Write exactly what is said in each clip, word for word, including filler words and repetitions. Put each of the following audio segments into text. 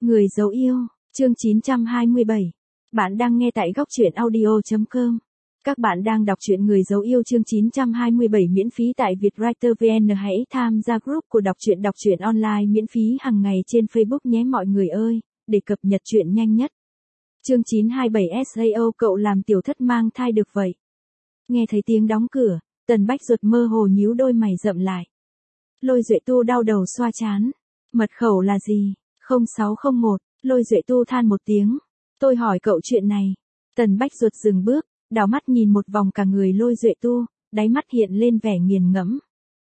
Người dấu yêu, chương chín trăm hai mươi bảy. Bạn đang nghe tại góc truyện audio chấm com. Các bạn đang đọc truyện Người dấu yêu chương chín trăm hai mươi bảy miễn phí tại Vietwriter vê en. Hãy tham gia group của đọc truyện đọc truyện online miễn phí hàng ngày trên Facebook nhé mọi người ơi, để cập nhật truyện nhanh nhất. Chương chín trăm hai mươi bảy sao cậu làm tiểu thất mang thai được vậy? Nghe thấy tiếng đóng cửa, Tần Bách Duật mơ hồ nhíu đôi mày rậm lại. Lôi Duệ Tu đau đầu xoa trán. Mật khẩu là gì? không sáu không một, Lôi Duệ Tu than một tiếng. Tôi hỏi cậu chuyện này. Tần Bách Duật dừng bước, đảo mắt nhìn một vòng cả người Lôi Duệ Tu, đáy mắt hiện lên vẻ nghiền ngẫm.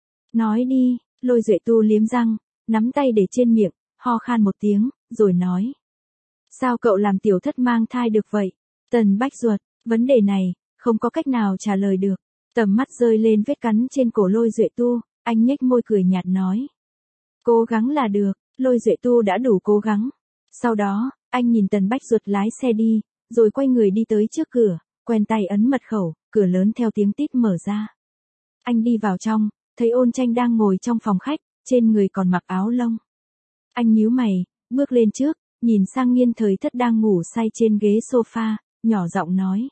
Nói đi, Lôi Duệ Tu liếm răng, nắm tay để trên miệng, ho khan một tiếng, rồi nói. Sao cậu làm tiểu thất mang thai được vậy? Tần Bách Duật, vấn đề này, không có cách nào trả lời được. Tầm mắt rơi lên vết cắn trên cổ Lôi Duệ Tu, anh nhếch môi cười nhạt nói. Cố gắng là được, Lôi Duệ Tu đã đủ cố gắng. Sau đó, anh nhìn Tần Bách Duật lái xe đi, rồi quay người đi tới trước cửa, quen tay ấn mật khẩu, cửa lớn theo tiếng tít mở ra. Anh đi vào trong, thấy Ôn Tranh đang ngồi trong phòng khách, trên người còn mặc áo lông. Anh nhíu mày, bước lên trước, nhìn sang Nghiên Thời Thất đang ngủ say trên ghế sofa, nhỏ giọng nói.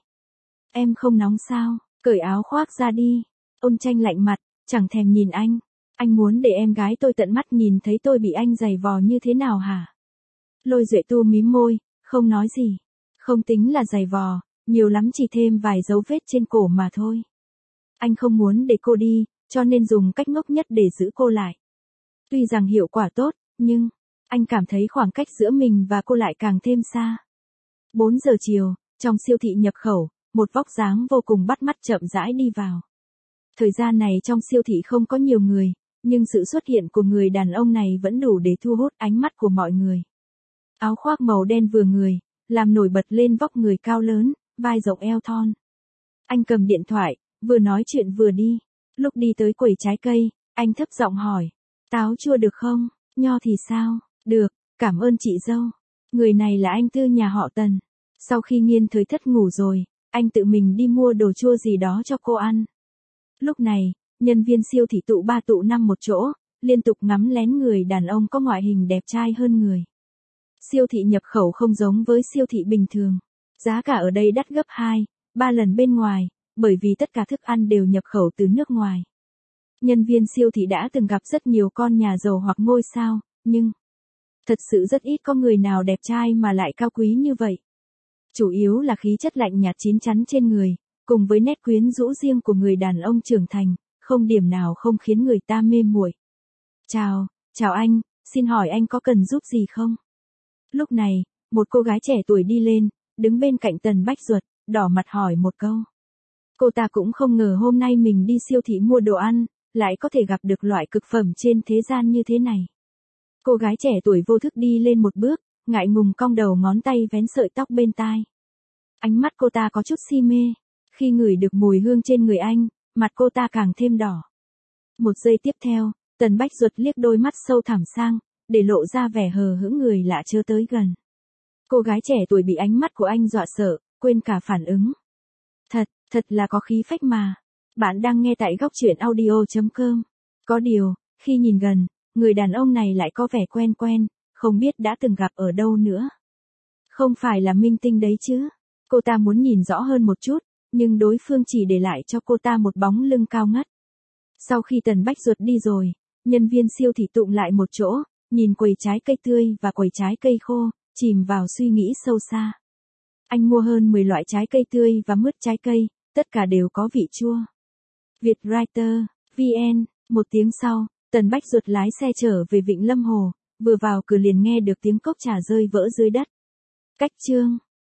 Em không nóng sao, cởi áo khoác ra đi. Ôn Tranh lạnh mặt, chẳng thèm nhìn anh. Anh muốn để em gái tôi tận mắt nhìn thấy tôi bị anh giày vò như thế nào hả? Lôi Duệ Tu mím môi, không nói gì. Không tính là giày vò, nhiều lắm chỉ thêm vài dấu vết trên cổ mà thôi. Anh không muốn để cô đi, cho nên dùng cách ngốc nhất để giữ cô lại. Tuy rằng hiệu quả tốt, nhưng anh cảm thấy khoảng cách giữa mình và cô lại càng thêm xa. bốn giờ chiều, trong siêu thị nhập khẩu, một vóc dáng vô cùng bắt mắt chậm rãi đi vào. Thời gian này trong siêu thị không có nhiều người, nhưng sự xuất hiện của người đàn ông này vẫn đủ để thu hút ánh mắt của mọi người. Áo khoác màu đen vừa người, làm nổi bật lên vóc người cao lớn, vai rộng eo thon. Anh cầm điện thoại, vừa nói chuyện vừa đi. Lúc đi tới quầy trái cây, anh thấp giọng hỏi. Táo chua được không? Nho thì sao? Được, cảm ơn chị dâu. Người này là anh Tư nhà họ Tần. Sau khi Nghiên Thời Thất ngủ rồi, anh tự mình đi mua đồ chua gì đó cho cô ăn. Lúc này, nhân viên siêu thị tụ ba tụ năm một chỗ, liên tục ngắm lén người đàn ông có ngoại hình đẹp trai hơn người. Siêu thị nhập khẩu không giống với siêu thị bình thường. Giá cả ở đây đắt gấp hai, ba lần bên ngoài, bởi vì tất cả thức ăn đều nhập khẩu từ nước ngoài. Nhân viên siêu thị đã từng gặp rất nhiều con nhà giàu hoặc ngôi sao, nhưng thật sự rất ít có người nào đẹp trai mà lại cao quý như vậy. Chủ yếu là khí chất lạnh nhạt chín chắn trên người, cùng với nét quyến rũ riêng của người đàn ông trưởng thành, không điểm nào không khiến người ta mê muội. Chào, chào anh, xin hỏi anh có cần giúp gì không? Lúc này, một cô gái trẻ tuổi đi lên, đứng bên cạnh Tần Bách Duật, đỏ mặt hỏi một câu. Cô ta cũng không ngờ hôm nay mình đi siêu thị mua đồ ăn, lại có thể gặp được loại cực phẩm trên thế gian như thế này. Cô gái trẻ tuổi vô thức đi lên một bước, ngại ngùng cong đầu ngón tay vén sợi tóc bên tai. Ánh mắt cô ta có chút si mê. Khi ngửi được mùi hương trên người anh, mặt cô ta càng thêm đỏ. Một giây tiếp theo, Tần Bách Duật liếc đôi mắt sâu thẳm sang, để lộ ra vẻ hờ hững người lạ chớ tới gần. Cô gái trẻ tuổi bị ánh mắt của anh dọa sợ, quên cả phản ứng. Thật, thật là có khí phách mà. Bạn đang nghe tại góc truyện audio chấm com. Có điều, khi nhìn gần, người đàn ông này lại có vẻ quen quen, không biết đã từng gặp ở đâu nữa. Không phải là minh tinh đấy chứ? Cô ta muốn nhìn rõ hơn một chút, nhưng đối phương chỉ để lại cho cô ta một bóng lưng cao ngất. Sau khi Tần Bách Duật đi rồi, nhân viên siêu thị tụng lại một chỗ, nhìn quầy trái cây tươi và quầy trái cây khô, chìm vào suy nghĩ sâu xa. Anh mua hơn mười loại trái cây tươi và mứt trái cây, tất cả đều có vị chua. Vietwriter vê en, một tiếng sau, Tần Bách Duật lái xe trở về Vịnh Lâm Hồ, vừa vào cửa liền nghe được tiếng cốc trà rơi vỡ dưới đất. Cách chương